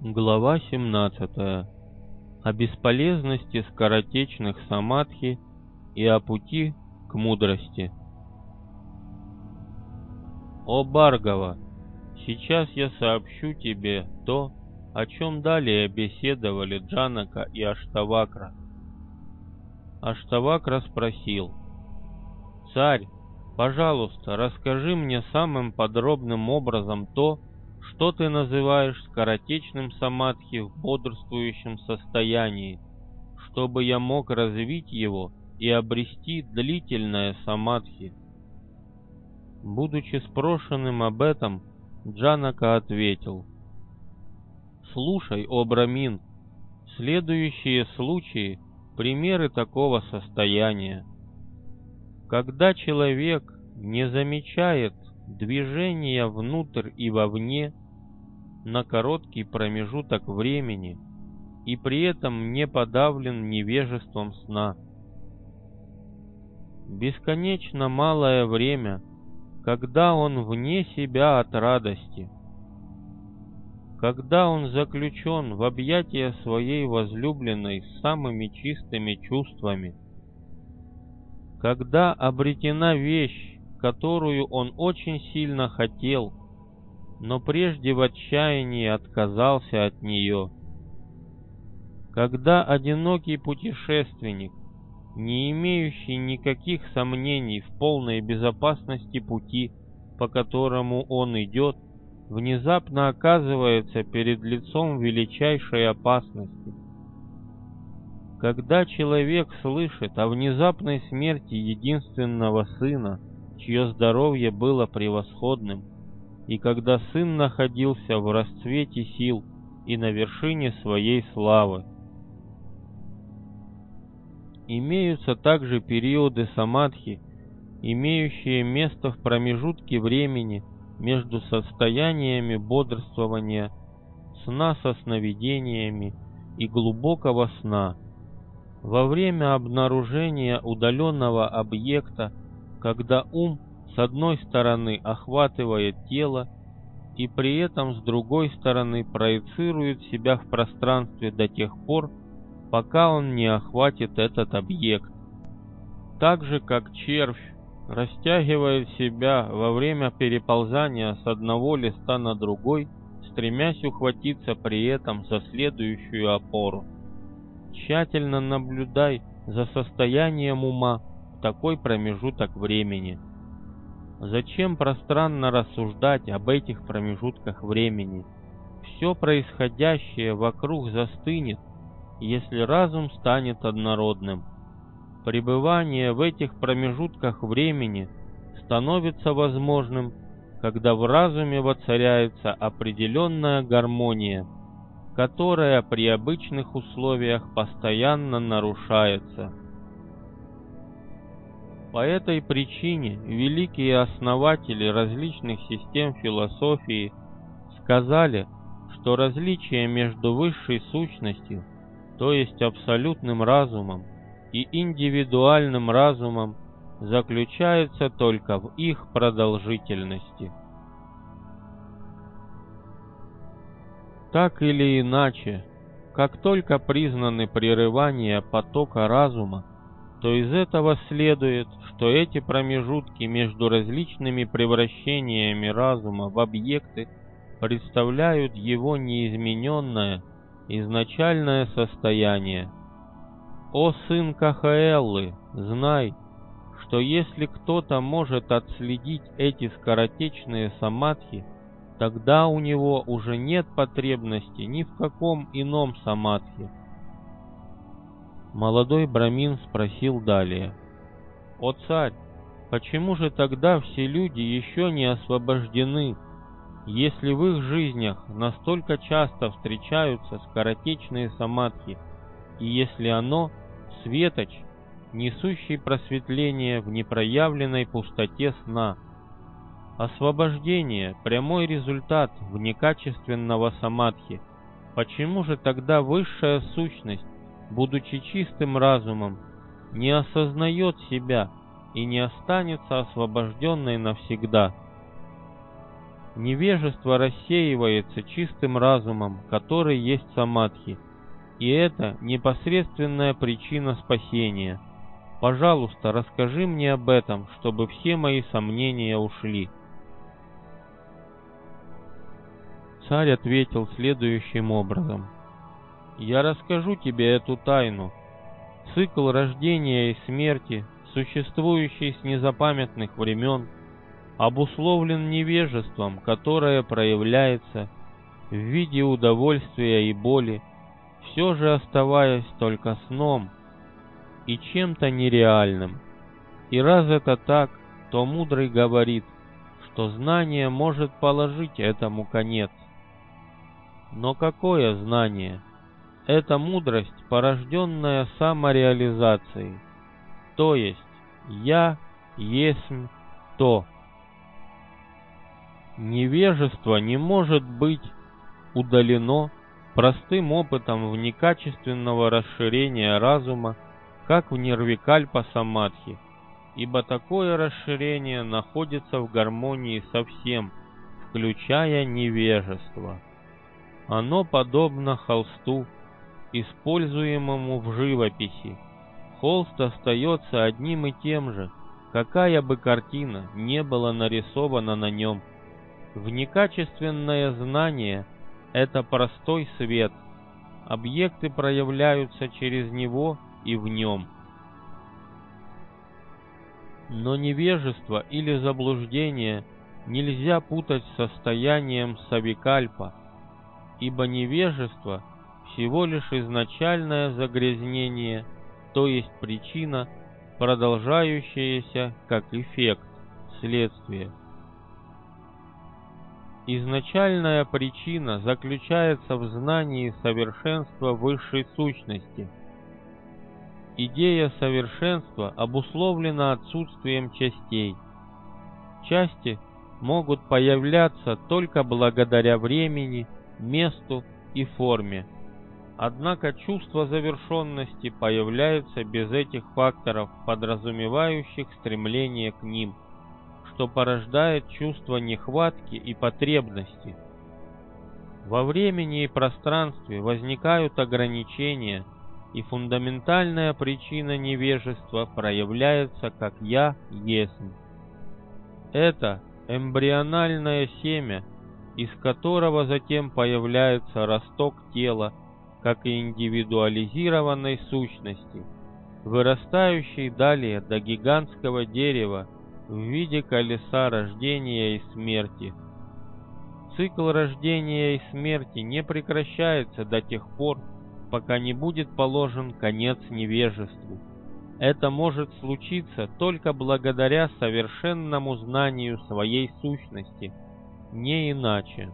Глава 17. О бесполезности скоротечных самадхи и о пути к мудрости. О Бхаргава, сейчас я сообщу тебе то, о чем далее беседовали Джанака и Аштавакра. Аштавакра спросил: «Царь, пожалуйста, расскажи мне самым подробным образом то, что ты называешь скоротечным самадхи в бодрствующем состоянии, чтобы я мог развить его и обрести длительное самадхи». Будучи спрошенным об этом, Джанака ответил: «Слушай, о Брамин, следующие случаи — примеры такого состояния. Когда человек не замечает движения внутрь и вовне на короткий промежуток времени и при этом не подавлен невежеством сна. Бесконечно малое время, когда он вне себя от радости, когда он заключен в объятия своей возлюбленной с самыми чистыми чувствами, когда обретена вещь, которую он очень сильно хотел, но прежде в отчаянии отказался от нее, когда одинокий путешественник, не имеющий никаких сомнений в полной безопасности пути, по которому он идет, внезапно оказывается перед лицом величайшей опасности, когда человек слышит о внезапной смерти единственного сына, чье здоровье было превосходным, и когда сын находился в расцвете сил и на вершине своей славы. Имеются также периоды самадхи, имеющие место в промежутке времени между состояниями бодрствования, сна со сновидениями и глубокого сна, во время обнаружения удаленного объекта, когда ум с одной стороны охватывает тело и при этом с другой стороны проецирует себя в пространстве до тех пор, пока он не охватит этот объект. Так же, как червь растягивает себя во время переползания с одного листа на другой, стремясь ухватиться при этом за следующую опору. Тщательно наблюдай за состоянием ума в такой промежуток времени. Зачем пространно рассуждать об этих промежутках времени? Все происходящее вокруг застынет, если разум станет однородным. Пребывание в этих промежутках времени становится возможным, когда в разуме воцаряется определенная гармония, которая при обычных условиях постоянно нарушается. По этой причине великие основатели различных систем философии сказали, что различие между высшей сущностью, то есть абсолютным разумом, и индивидуальным разумом заключается только в их продолжительности. Так или иначе, как только признаны прерывания потока разума, то из этого следует, что эти промежутки между различными превращениями разума в объекты представляют его неизмененное, изначальное состояние. О сын Кахаэллы, знай, что если кто-то может отследить эти скоротечные самадхи, тогда у него уже нет потребности ни в каком ином самадхи. Молодой брамин спросил далее: «О царь, почему же тогда все люди еще не освобождены, если в их жизнях настолько часто встречаются скоротечные самадхи, и если оно — светоч, несущий просветление в непроявленной пустоте сна? Освобождение — прямой результат внекачественного самадхи. Почему же тогда высшая сущность, будучи чистым разумом, не осознает себя и не останется освобожденной навсегда?» Невежество рассеивается чистым разумом, который есть самадхи, и это непосредственная причина спасения. Пожалуйста, расскажи мне об этом, чтобы все мои сомнения ушли. Царь ответил следующим образом. Я расскажу тебе эту тайну. Цикл рождения и смерти, существующий с незапамятных времен, обусловлен невежеством, которое проявляется в виде удовольствия и боли, все же оставаясь только сном и чем-то нереальным. И раз это так, то мудрый говорит, что знание может положить этому конец. Но какое знание? Это мудрость, порожденная самореализацией, то есть «я есмь то». Невежество не может быть удалено простым опытом в некачественного расширения разума, как в нирвикальпа самадхи, ибо такое расширение находится в гармонии со всем, включая невежество. Оно подобно холсту, используемому в живописи. Холст остается одним и тем же, какая бы картина не была нарисована на нем. Внекачественное знание — это простой свет, объекты проявляются через него и в нем. Но невежество или заблуждение нельзя путать с состоянием савикальпа, ибо невежество всего лишь изначальное загрязнение, то есть причина, продолжающаяся как эффект, следствие. Изначальная причина заключается в знании совершенства высшей сущности. Идея совершенства обусловлена отсутствием частей. Части могут появляться только благодаря времени, месту и форме. Однако чувство завершенности появляется без этих факторов, подразумевающих стремление к ним, что порождает чувство нехватки и потребности. Во времени и пространстве возникают ограничения, и фундаментальная причина невежества проявляется как «я есмь». Это эмбриональное семя, из которого затем появляется росток тела, как и индивидуализированной сущности, вырастающей далее до гигантского дерева в виде колеса рождения и смерти. Цикл рождения и смерти не прекращается до тех пор, пока не будет положен конец невежеству. Это может случиться только благодаря совершенному знанию своей сущности, не иначе.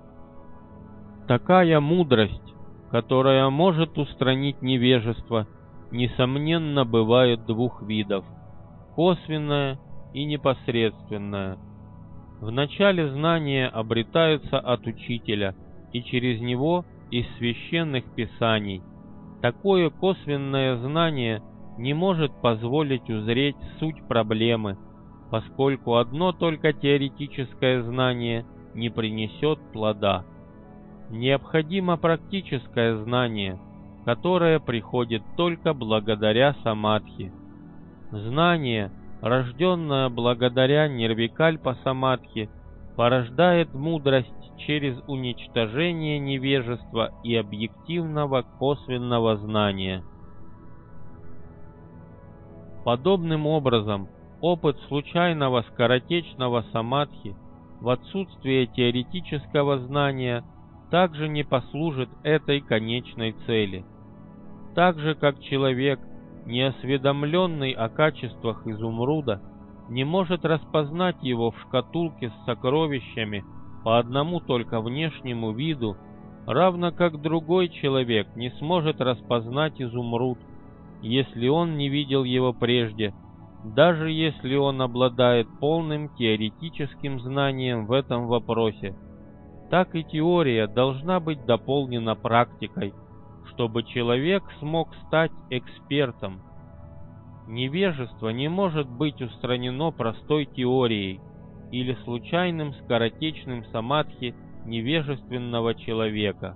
Такая мудрость, которая может устранить невежество, несомненно, бывает двух видов: косвенная и непосредственная. Вначале знания обретаются от учителя и через него из священных писаний. Такое косвенное знание не может позволить узреть суть проблемы, поскольку одно только теоретическое знание не принесет плода. Необходимо практическое знание, которое приходит только благодаря самадхи. Знание, рожденное благодаря нирвикальпа самадхи, порождает мудрость через уничтожение невежества и объективного косвенного знания. Подобным образом, опыт случайного скоротечного самадхи в отсутствие теоретического знания также не послужит этой конечной цели. Так же, как человек, неосведомленный о качествах изумруда, не может распознать его в шкатулке с сокровищами по одному только внешнему виду, равно как другой человек не сможет распознать изумруд, если он не видел его прежде, даже если он обладает полным теоретическим знанием в этом вопросе. Так и теория должна быть дополнена практикой, чтобы человек смог стать экспертом. Невежество не может быть устранено простой теорией. или случайным скоротечным самадхи невежественного человека.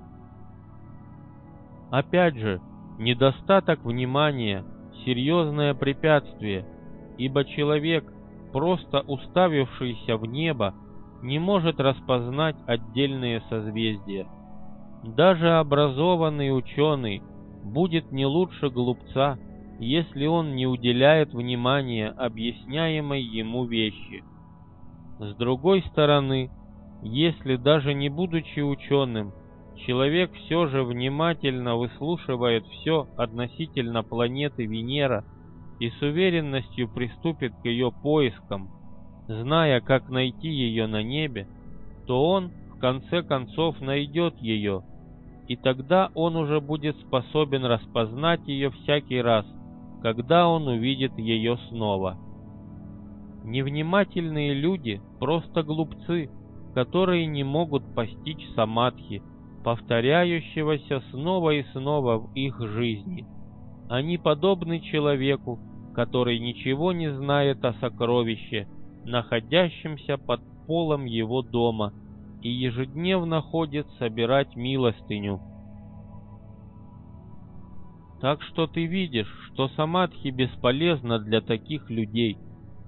Опять же, недостаток внимания – серьезное препятствие, ибо человек, просто уставившийся в небо, не может распознать отдельные созвездия. Даже образованный ученый будет не лучше глупца, если он не уделяет внимания объясняемой ему вещи. С другой стороны, если даже не будучи ученым, человек все же внимательно выслушивает все относительно планеты Венера и с уверенностью приступит к ее поискам, зная, как найти ее на небе, то он, в конце концов, найдет ее, и тогда он уже будет способен распознать ее всякий раз, когда он увидит ее снова. Невнимательные люди – просто глупцы, которые не могут постичь самадхи, повторяющегося снова и снова в их жизни. Они подобны человеку, который ничего не знает о сокровище, находящемся под полом его дома, и ежедневно ходит собирать милостыню. Так что ты видишь, что самадхи бесполезна для таких людей.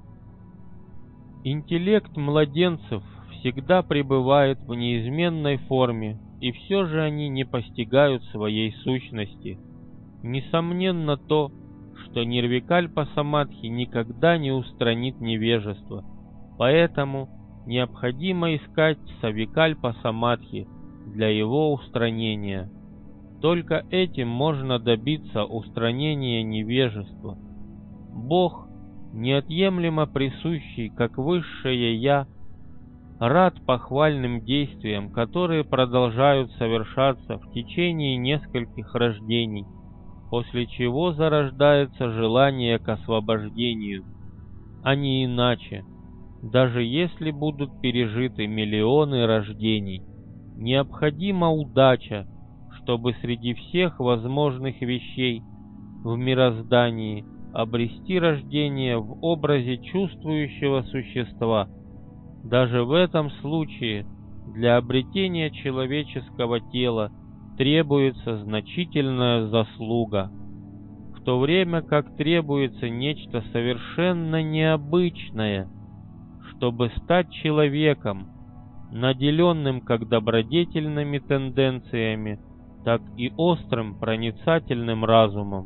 Интеллект младенцев всегда пребывает в неизменной форме, и все же они не постигают своей сущности. Несомненно то, что нирвикальпа самадхи никогда не устранит невежество, поэтому необходимо искать савикальпа самадхи для его устранения. Только этим можно добиться устранения невежества. Бог, неотъемлемо присущий как высшее Я, рад похвальным действиям, которые продолжают совершаться в течение нескольких рождений, после чего зарождается желание к освобождению, а не иначе. Даже если будут пережиты миллионы рождений, необходима удача, чтобы среди всех возможных вещей в мироздании обрести рождение в образе чувствующего существа. Даже в этом случае для обретения человеческого тела требуется значительная заслуга, в то время как требуется нечто совершенно необычное, чтобы стать человеком, наделенным как добродетельными тенденциями, так и острым проницательным разумом.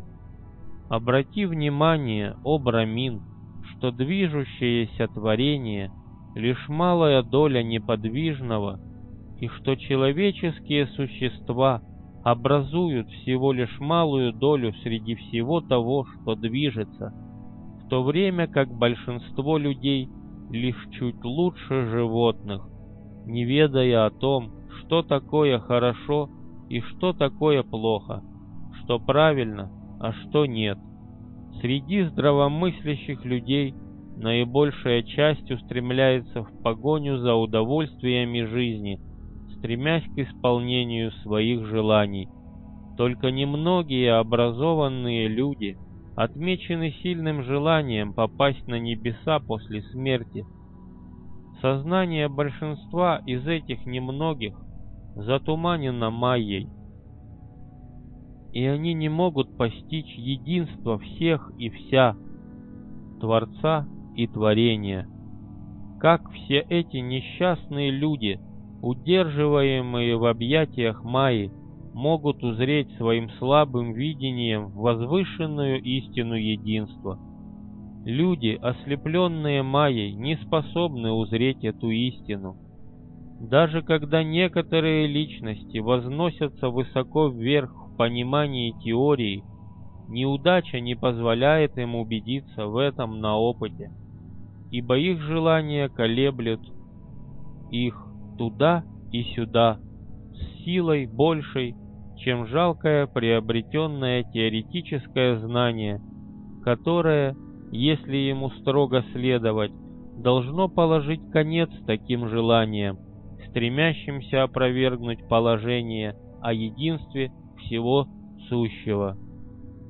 Обрати внимание, о Брамин, что движущееся творение — лишь малая доля неподвижного, и что человеческие существа образуют всего лишь малую долю среди всего того, что движется, в то время как большинство людей лишь чуть лучше животных, не ведая о том, что такое хорошо и что такое плохо, что правильно, а что нет. Среди здравомыслящих людей наибольшая часть устремляется в погоню за удовольствиями жизни, стремясь к исполнению своих желаний. Только немногие образованные люди отмечены сильным желанием попасть на небеса после смерти. Сознание большинства из этих немногих затуманено майей, и они не могут постичь единство всех и вся, Творца и творения. Как все эти несчастные люди, удерживаемые в объятиях Майи, могут узреть своим слабым видением возвышенную истину единства? Люди, ослепленные Майей, не способны узреть эту истину. Даже когда некоторые личности возносятся высоко вверх в понимании теории, неудача не позволяет им убедиться в этом на опыте, ибо их желания колеблют их туда и сюда с силой большей, чем жалкое приобретенное теоретическое знание, которое, если ему строго следовать, должно положить конец таким желаниям, стремящимся опровергнуть положение о единстве всего сущего.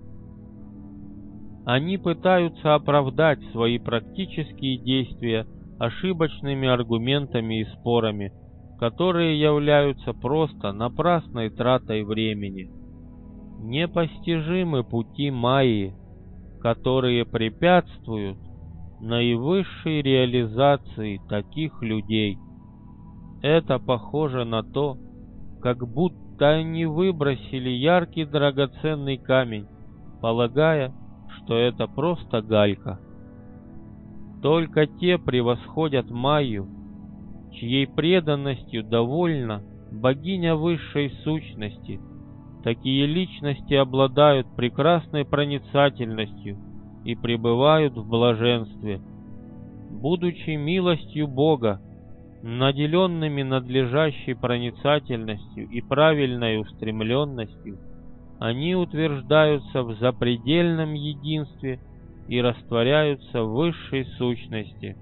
Они пытаются оправдать свои практические действия ошибочными аргументами и спорами, которые являются просто напрасной тратой времени. Непостижимы пути Майи, которые препятствуют наивысшей реализации таких людей. Это похоже на то, как будто они выбросили яркий драгоценный камень, полагая, что это просто галька. Только те превосходят Майю, чьей преданностью довольна богиня высшей сущности. Такие личности обладают прекрасной проницательностью и пребывают в блаженстве. Будучи милостью Бога, наделенными надлежащей проницательностью и правильной устремленностью, они утверждаются в запредельном единстве и растворяются в высшей сущности.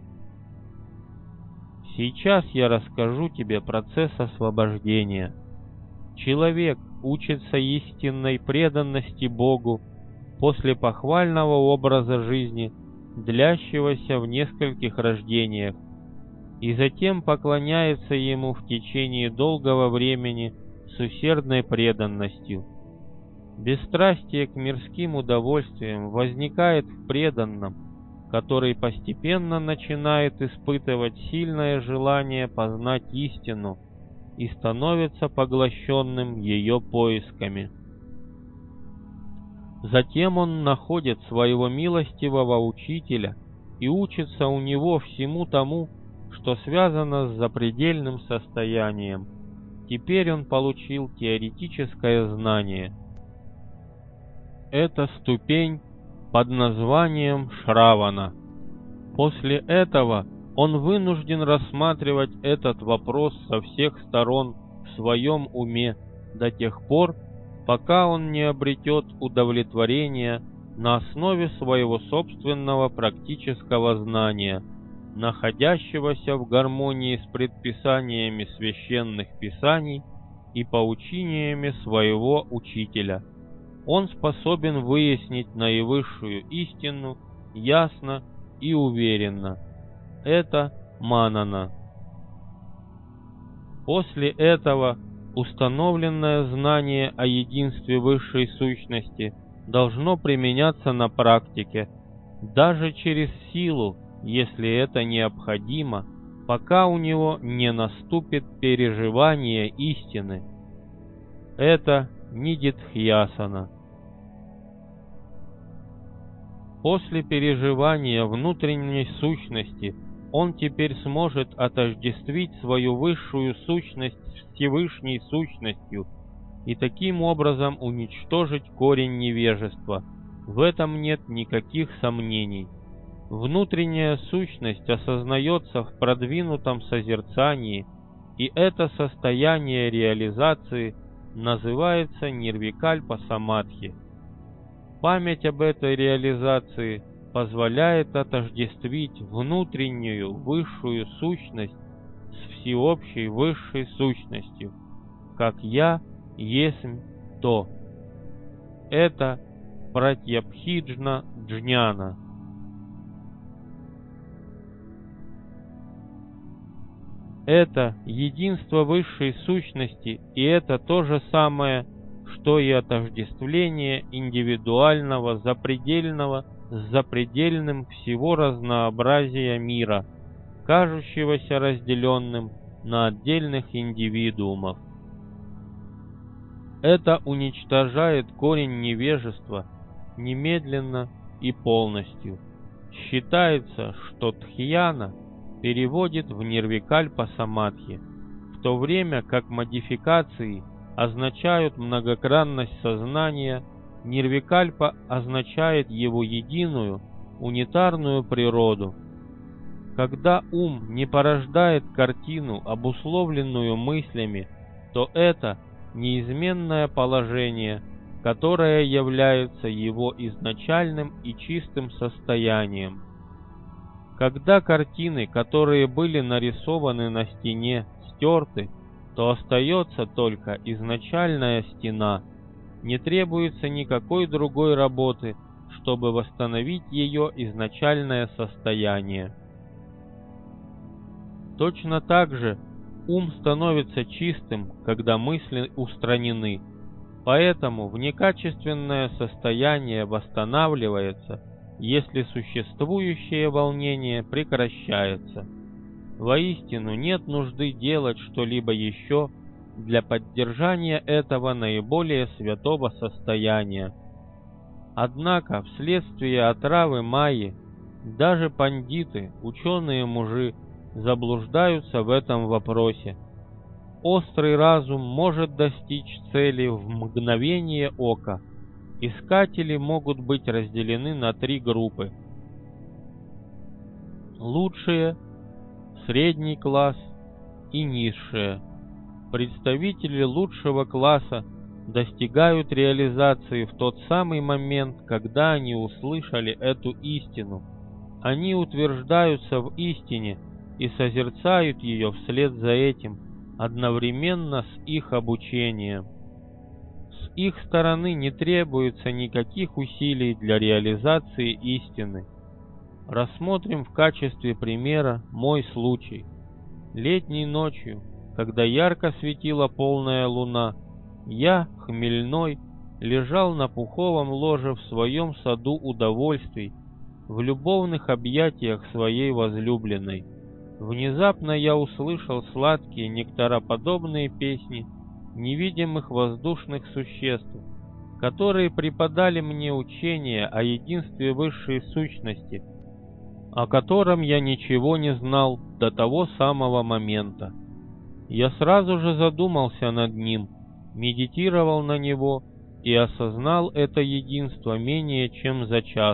Сейчас я расскажу тебе процесс освобождения. Человек учится истинной преданности Богу после похвального образа жизни, длящегося в нескольких рождениях, и затем поклоняется Ему в течение долгого времени с усердной преданностью. Бесстрастие к мирским удовольствиям возникает в преданном, который постепенно начинает испытывать сильное желание познать истину и становится поглощенным ее поисками. Затем он находит своего милостивого учителя и учится у него всему тому, что связано с запредельным состоянием. Теперь он получил теоретическое знание. Это ступень под названием Шравана. После этого он вынужден рассматривать этот вопрос со всех сторон в своем уме до тех пор, пока он не обретет удовлетворения на основе своего собственного практического знания, находящегося в гармонии с предписаниями священных писаний и поучениями своего учителя. Он способен выяснить наивысшую истину ясно и уверенно. Это манана. После этого установленное знание о единстве высшей сущности должно применяться на практике, даже через силу, если это необходимо, пока у него не наступит переживание истины. Это нидидхьясана. После переживания внутренней сущности он теперь сможет отождествить свою высшую сущность с Всевышней сущностью и таким образом уничтожить корень невежества. В этом нет никаких сомнений. Внутренняя сущность осознается в продвинутом созерцании, и это состояние реализации называется нирвикальпа самадхи. Память об этой реализации позволяет отождествить внутреннюю высшую сущность с всеобщей высшей сущностью, как «Я есмь то». Это пратьябхиджна джняна. Это единство высшей сущности, и это то же самое, что и отождествление индивидуального запредельного с запредельным всего разнообразия мира, кажущегося разделенным на отдельных индивидуумов. Это уничтожает корень невежества немедленно и полностью. Считается, что тхьяна переводит в нирвикальпа самадхи, в то время как модификации означают многогранность сознания, нирвикальпа означает его единую, унитарную природу. Когда ум не порождает картину, обусловленную мыслями, то это неизменное положение, которое является его изначальным и чистым состоянием. Когда картины, которые были нарисованы на стене, стерты, то остается только изначальная стена. Не требуется никакой другой работы, чтобы восстановить ее изначальное состояние. Точно так же ум становится чистым, когда мысли устранены. Поэтому внекачественное состояние восстанавливается, если существующее волнение прекращается. Воистину нет нужды делать что-либо еще для поддержания этого наиболее святого состояния. Однако вследствие отравы майи даже пандиты, ученые-мужи, заблуждаются в этом вопросе. Острый разум может достичь цели в мгновение ока. Искатели могут быть разделены на 3 группы: лучшие, средний класс и низшие. Представители лучшего класса достигают реализации в тот самый момент, когда они услышали эту истину. Они утверждаются в истине и созерцают ее вслед за этим, одновременно с их обучением. С их стороны не требуется никаких усилий для реализации истины. Рассмотрим в качестве примера мой случай. Летней ночью, когда ярко светила полная луна, я, хмельной, лежал на пуховом ложе в своем саду удовольствий, в любовных объятиях своей возлюбленной. Внезапно я услышал сладкие нектароподобные песни невидимых воздушных существ, которые преподали мне учение о единстве высшей сущности, о котором я ничего не знал до того самого момента. Я сразу же задумался над ним, медитировал на него и осознал это единство менее чем за час.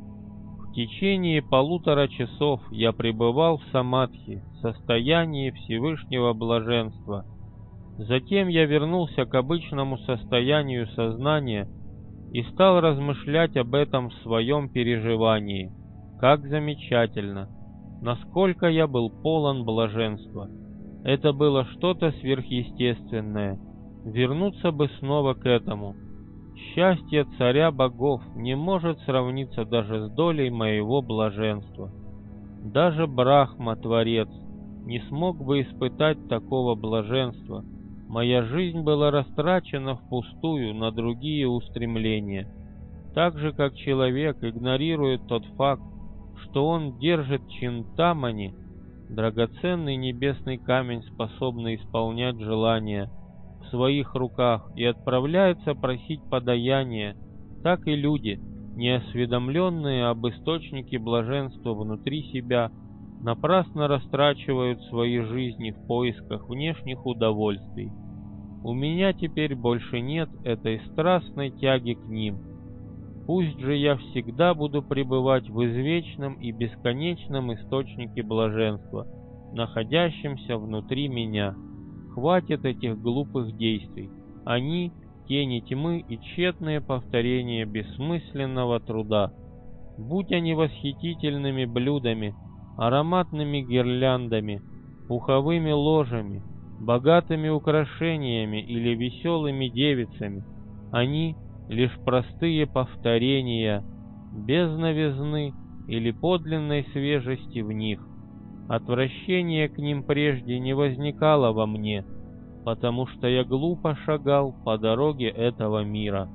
В течение 1,5 часов я пребывал в самадхи, состоянии Всевышнего блаженства. Затем я вернулся к обычному состоянию сознания и стал размышлять об этом в своем переживании. Как замечательно! Насколько я был полон блаженства! Это было что-то сверхъестественное. Вернуться бы снова к этому. Счастье царя богов не может сравниться даже с долей моего блаженства. Даже Брахма, Творец, не смог бы испытать такого блаженства. Моя жизнь была растрачена впустую на другие устремления. Так же, как человек игнорирует тот факт, что он держит чинтамани, драгоценный небесный камень, способный исполнять желания, в своих руках и отправляется просить подаяния, так и люди, неосведомленные об источнике блаженства внутри себя, напрасно растрачивают свои жизни в поисках внешних удовольствий. У меня теперь больше нет этой страстной тяги к ним. Пусть же я всегда буду пребывать в извечном и бесконечном источнике блаженства, находящемся внутри меня. Хватит этих глупых действий. Они — тени тьмы и тщетные повторения бессмысленного труда. Будь они восхитительными блюдами, ароматными гирляндами, пуховыми ложами, богатыми украшениями или веселыми девицами, они — лишь простые повторения, без новизны или подлинной свежести в них. Отвращение к ним прежде не возникало во мне, потому что я глупо шагал по дороге этого мира.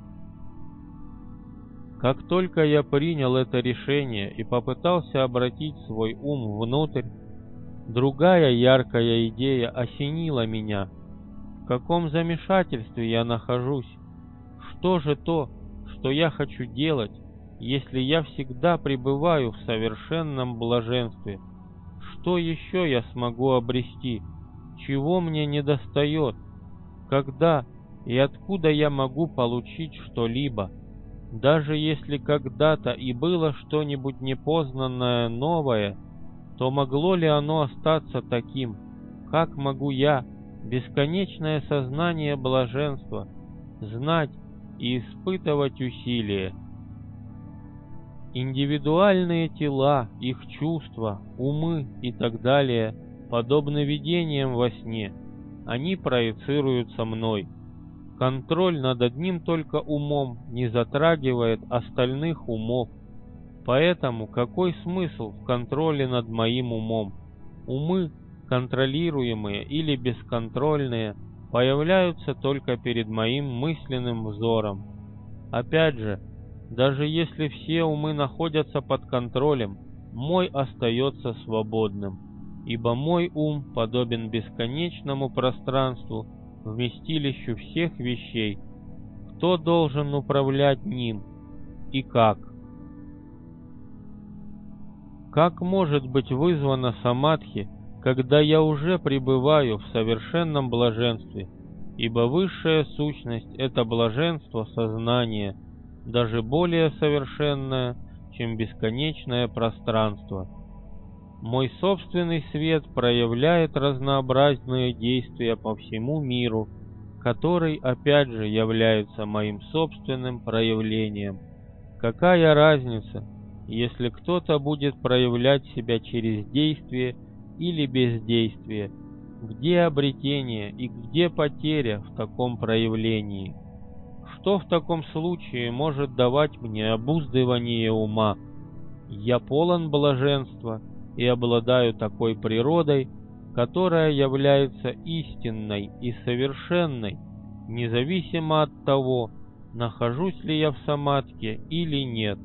Как только я принял это решение и попытался обратить свой ум внутрь, другая яркая идея осенила меня. В каком замешательстве я нахожусь? Что же то, что я хочу делать, если я всегда пребываю в совершенном блаженстве? Что еще я смогу обрести? Чего мне недостает? Когда и откуда я могу получить что-либо? Даже если когда-то и было что-нибудь непознанное новое, то могло ли оно остаться таким? Как могу я, бесконечное сознание блаженства, знать и испытывать усилия? Индивидуальные тела, их чувства, умы и так далее подобны видениям во сне. Они проецируются мной. Контроль над одним только умом не затрагивает остальных умов. Поэтому какой смысл в контроле над моим умом? Умы, контролируемые или бесконтрольные, появляются только перед моим мысленным взором. Опять же, даже если все умы находятся под контролем, мой остается свободным, ибо мой ум подобен бесконечному пространству, вместилищу всех вещей. Кто должен управлять ним и как? Как может быть вызвана самадхи, когда я уже пребываю в совершенном блаженстве, ибо высшая сущность — это блаженство сознания, даже более совершенное, чем бесконечное пространство. Мой собственный свет проявляет разнообразные действия по всему миру, который опять же является моим собственным проявлением. Какая разница, если кто-то будет проявлять себя через действие или бездействие? Где обретение и где потеря в таком проявлении? Что в таком случае может давать мне обуздывание ума? Я полон блаженства и обладаю такой природой, которая является истинной и совершенной, независимо от того, нахожусь ли я в самадхи или нет.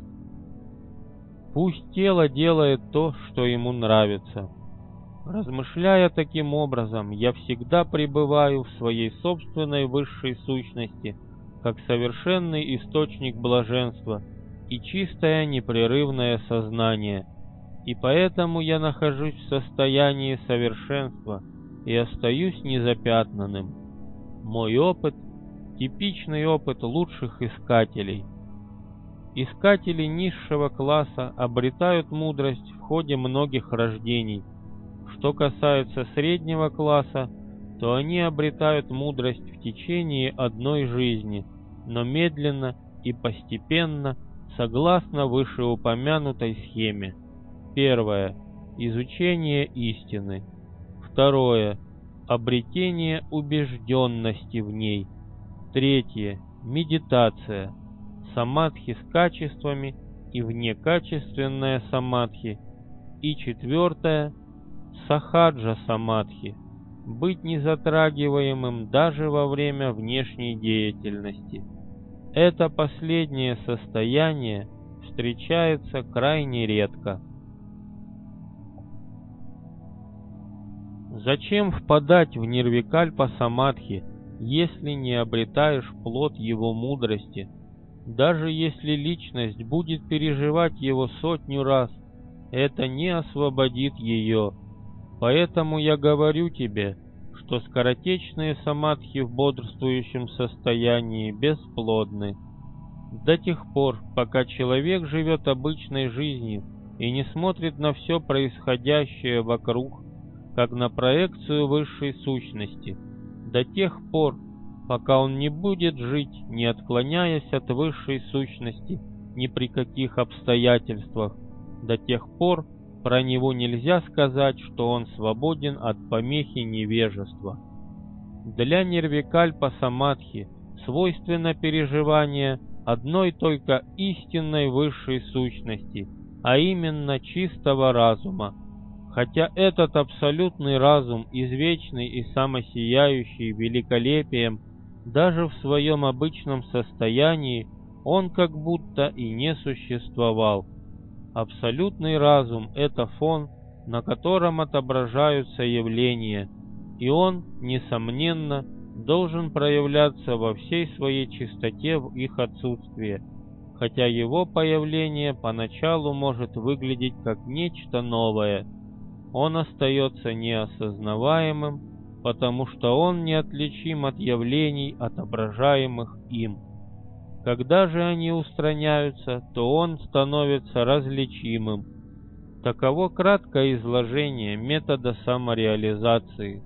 Пусть тело делает то, что ему нравится. Размышляя таким образом, я всегда пребываю в своей собственной высшей сущности, как совершенный источник блаженства и чистое непрерывное сознание, и поэтому я нахожусь в состоянии совершенства и остаюсь незапятнанным. Мой опыт — типичный опыт лучших искателей. Искатели низшего класса обретают мудрость в ходе многих рождений. Что касается среднего класса, то они обретают мудрость в течение одной жизни, но медленно и постепенно, согласно вышеупомянутой схеме. Первое — изучение истины. Второе — обретение убежденности в ней. Третье — медитация. Самадхи с качествами и внекачественная самадхи. И четвертое — сахаджа самадхи. Быть незатрагиваемым даже во время внешней деятельности. Это последнее состояние встречается крайне редко. Зачем впадать в нирвикальпа самадхи, если не обретаешь плод его мудрости? Даже если личность будет переживать его 100 раз, это не освободит ее. Поэтому я говорю тебе, что скоротечные самадхи в бодрствующем состоянии бесплодны. До тех пор, пока человек живет обычной жизнью и не смотрит на все происходящее вокруг, как на проекцию высшей сущности, до тех пор, пока он не будет жить, не отклоняясь от высшей сущности ни при каких обстоятельствах, до тех пор про него нельзя сказать, что он свободен от помехи невежества. Для нирвикальпа самадхи свойственно переживание одной только истинной высшей сущности, а именно чистого разума. Хотя этот абсолютный разум, извечный и самосияющий великолепием, даже в своем обычном состоянии, он как будто и не существовал. Абсолютный разум — это фон, на котором отображаются явления, и он, несомненно, должен проявляться во всей своей чистоте в их отсутствие, хотя его появление поначалу может выглядеть как нечто новое. Он остается неосознаваемым, потому что он неотличим от явлений, отображаемых им. Когда же они устраняются, то он становится различимым. Таково краткое изложение метода самореализации.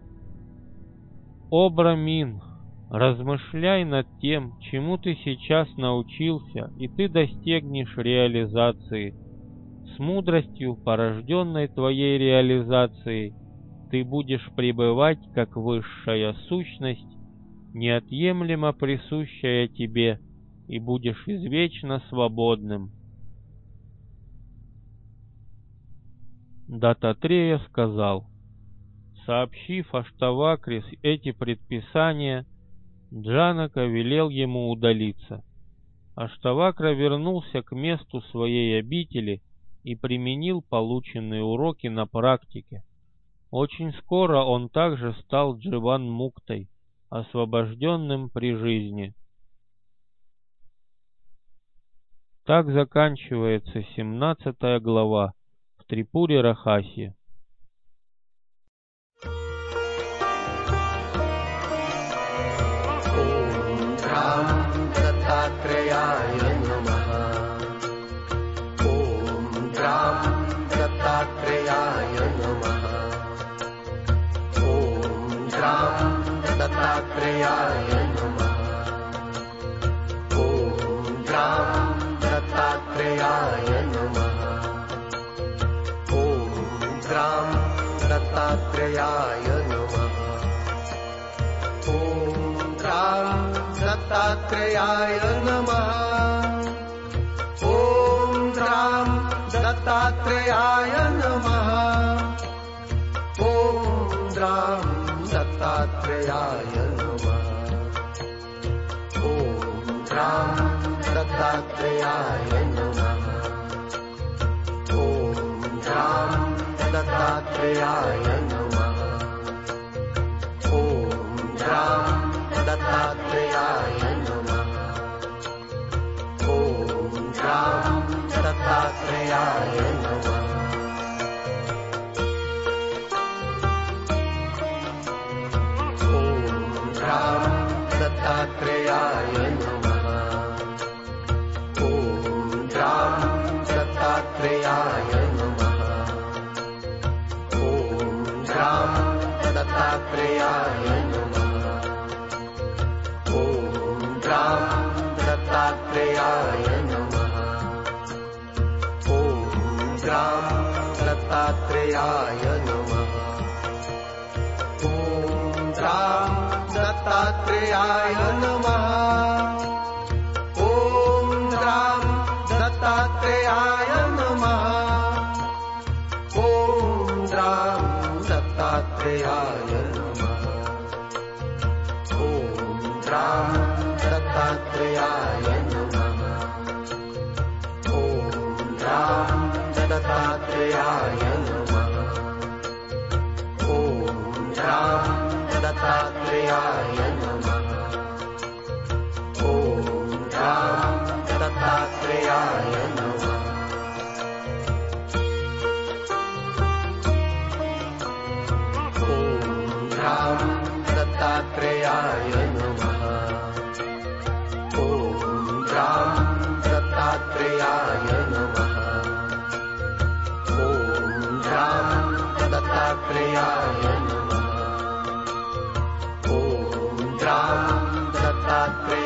О Брамин, размышляй над тем, чему ты сейчас научился, и ты достигнешь реализации. С мудростью, порожденной твоей реализацией, ты будешь пребывать как высшая сущность, неотъемлемо присущая тебе, и будешь извечно свободным. Даттатрея сказал: сообщив Аштавакре эти предписания, Джанака велел ему удалиться. Аштавакра вернулся к месту своей обители и применил полученные уроки на практике. Очень скоро он также стал Дживан-муктой, освобожденным при жизни. Так заканчивается 17 глава в Трипуре-Рахасе. दत्तात्रेयाय नमः। ॐ ग्रां दत्तात्रेयाय नमः। ॐ ग्रां दत्तात्रेयाय नमः। ॐ ग्रां दत्तात्रेयाय नमः। ॐ ग्रां दत्तात्रेयाय नमः। ॐ ग्रां दत्तात्रेयाय नमः। ॐ ग्रां दत्तात्रेयाय नमः। ॐ ग्रां दत्तात्रेयाय नमः। ॐ ग्रां दत्तात्रेयाय नमः। ॐ ग्रां दत्तात्रेयाय नमः। दत्तात्रेयाय नमः। ॐ ग्रां दत्तात्रेयाय नमः। ॐ ग्रां दत्तात्रेयाय नमः। ॐ ग्रां दत्तात्रेयाय नमः। ॐ ग्रां दत्तात्रेयाय नमः। ॐ ग्रां दत्तात्रेयाय नमः। ॐ ग्रां दत्तात्रेयाय नमः। ॐ ग्रां दत्तात्रेयाय नमः। ॐ ग्रां दत्तात्रेयाय नमः। ॐ ग्रां दत्तात्रेयाय नमः। ॐ ग्रां दत्तात्रेयाय नमः। ॐ ग्रां दत्तात्रेयाय नमः। ॐ ग्रां दत्तात्रेयाय नमः। ॐ ग्रां दत्तात्रेयाय नमः। ॐ ग्रां दत्तात्रेयाय नमः। ॐ ग्रां दत्तात्रेयाय